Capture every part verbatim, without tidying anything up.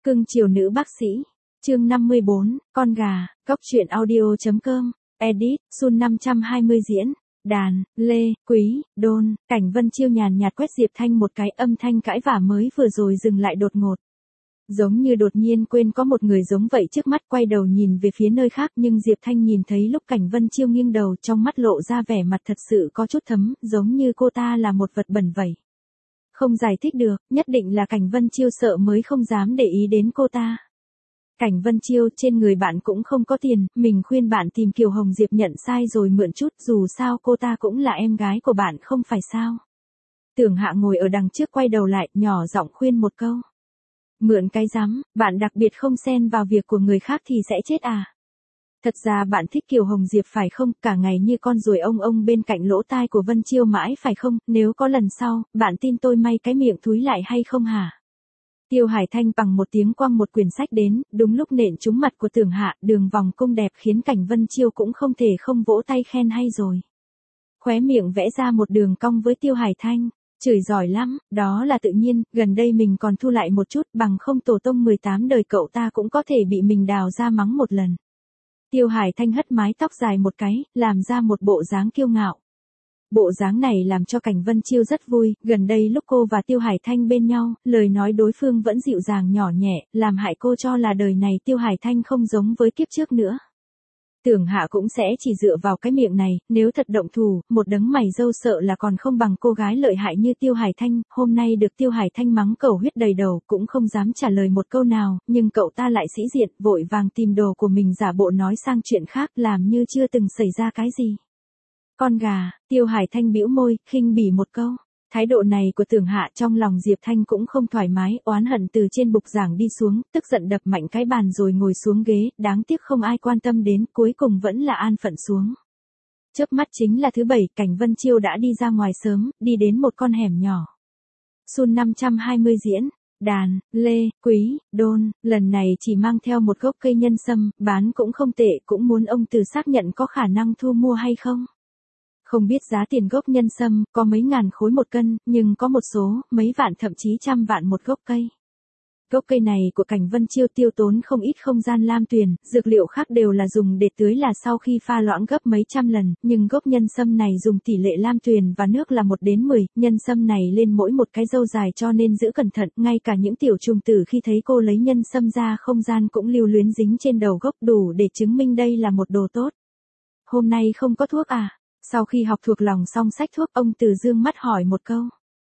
Cưng chiều nữ bác sĩ. Chương năm mươi bốn, con gà, Cóc truyện audio.com, edit, Sun năm trăm hai mươi diễn, đàn, Lê, Quý, Đôn, Cảnh Vân Chiêu nhàn nhạt quét Diệp Thanh một cái, âm thanh cãi vả mới vừa rồi dừng lại đột ngột. Giống như đột nhiên quên có một người giống vậy trước mắt, quay đầu nhìn về phía nơi khác, nhưng Diệp Thanh nhìn thấy lúc Cảnh Vân Chiêu nghiêng đầu, trong mắt lộ ra vẻ mặt thật sự có chút thấm, giống như cô ta là một vật bẩn vậy. Không giải thích được, nhất định là Cảnh Vân Chiêu sợ mới không dám để ý đến cô ta. Cảnh Vân Chiêu, trên người bạn cũng không có tiền, mình khuyên bạn tìm Kiều Hồng Diệp nhận sai rồi mượn chút, dù sao cô ta cũng là em gái của bạn không phải sao. Tưởng Hạ ngồi ở đằng trước quay đầu lại, nhỏ giọng khuyên một câu. Mượn cái rắm, bạn đặc biệt không xen vào việc của người khác thì sẽ chết à. Thật ra bạn thích Kiều Hồng Diệp phải không, cả ngày như con ruồi ông ông bên cạnh lỗ tai của Vân Chiêu mãi phải không, nếu có lần sau, bạn tin tôi may cái miệng thúi lại hay không hả? Tiêu Hải Thanh bằng một tiếng quăng một quyển sách đến, đúng lúc nện trúng mặt của Tưởng Hạ, đường vòng cung đẹp khiến Cảnh Vân Chiêu cũng không thể không vỗ tay khen hay rồi. Khóe miệng vẽ ra một đường cong với Tiêu Hải Thanh, chửi giỏi lắm, đó là tự nhiên, gần đây mình còn thu lại một chút, bằng không tổ tông mười tám đời cậu ta cũng có thể bị mình đào ra mắng một lần. Tiêu Hải Thanh hất mái tóc dài một cái, làm ra một bộ dáng kiêu ngạo. Bộ dáng này làm cho Cảnh Vân Chiêu rất vui, gần đây lúc cô và Tiêu Hải Thanh bên nhau, lời nói đối phương vẫn dịu dàng nhỏ nhẹ, làm hại cô cho là đời này Tiêu Hải Thanh không giống với kiếp trước nữa. Tưởng Hạ cũng sẽ chỉ dựa vào cái miệng này, nếu thật động thủ, một đấng mày râu sợ là còn không bằng cô gái lợi hại như Tiêu Hải Thanh, hôm nay được Tiêu Hải Thanh mắng cầu huyết đầy đầu, cũng không dám trả lời một câu nào, nhưng cậu ta lại sĩ diện, vội vàng tìm đồ của mình giả bộ nói sang chuyện khác, làm như chưa từng xảy ra cái gì. Con gà, Tiêu Hải Thanh bĩu môi, khinh bỉ một câu. Thái độ này của Tưởng Hạ trong lòng Diệp Thanh cũng không thoải mái, oán hận từ trên bục giảng đi xuống, tức giận đập mạnh cái bàn rồi ngồi xuống ghế, đáng tiếc không ai quan tâm đến, cuối cùng vẫn là an phận xuống. Chớp mắt chính là thứ bảy, Cảnh Vân Chiêu đã đi ra ngoài sớm, đi đến một con hẻm nhỏ. Sun năm trăm hai mươi diễn, đàn, Lê, Quý, Đôn, lần này chỉ mang theo một gốc cây nhân sâm, bán cũng không tệ, cũng muốn ông Từ xác nhận có khả năng thu mua hay không. Không biết giá tiền gốc nhân sâm, có mấy ngàn khối một cân, nhưng có một số, mấy vạn thậm chí trăm vạn một gốc cây. Gốc cây này của Cảnh Vân Chiêu tiêu tốn không ít không gian lam tuyền, dược liệu khác đều là dùng để tưới là sau khi pha loãng gấp mấy trăm lần, nhưng gốc nhân sâm này dùng tỷ lệ lam tuyền và nước là một đến mười, nhân sâm này lên mỗi một cái râu dài cho nên giữ cẩn thận, ngay cả những tiểu trùng tử khi thấy cô lấy nhân sâm ra không gian cũng lưu luyến dính trên đầu gốc, đủ để chứng minh đây là một đồ tốt. Hôm nay không có thuốc à? Sau khi học thuộc lòng xong sách thuốc, ông Từ dương mắt hỏi một câu.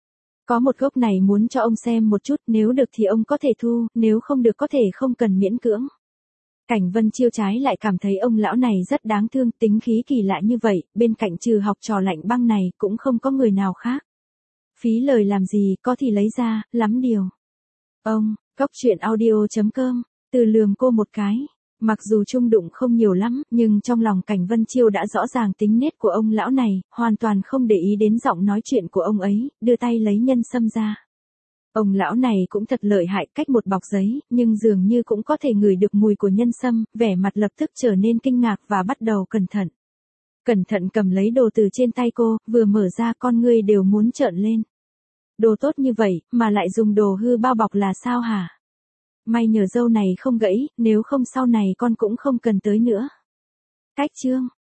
Có một gốc này muốn cho ông xem một chút, nếu được thì ông có thể thu, nếu không được có thể không cần miễn cưỡng. Cảnh Vân Chiêu trái lại cảm thấy ông lão này rất đáng thương, tính khí kỳ lạ như vậy, bên cạnh trừ học trò lạnh băng này cũng không có người nào khác. Phí lời làm gì, có thì lấy ra, lắm điều. Ông, Cóc truyện audio.com, Từ lườm cô một cái. Mặc dù chung đụng không nhiều lắm, nhưng trong lòng Cảnh Vân Chiêu đã rõ ràng tính nết của ông lão này, hoàn toàn không để ý đến giọng nói chuyện của ông ấy, đưa tay lấy nhân sâm ra. Ông lão này cũng thật lợi hại, cách một bọc giấy, nhưng dường như cũng có thể ngửi được mùi của nhân sâm, vẻ mặt lập tức trở nên kinh ngạc và bắt đầu cẩn thận. Cẩn thận cầm lấy đồ từ trên tay cô, vừa mở ra con ngươi đều muốn trợn lên. Đồ tốt như vậy, mà lại dùng đồ hư bao bọc là sao hả? May nhờ dâu này không gãy, nếu không sau này con cũng không cần tới nữa. Cách chương.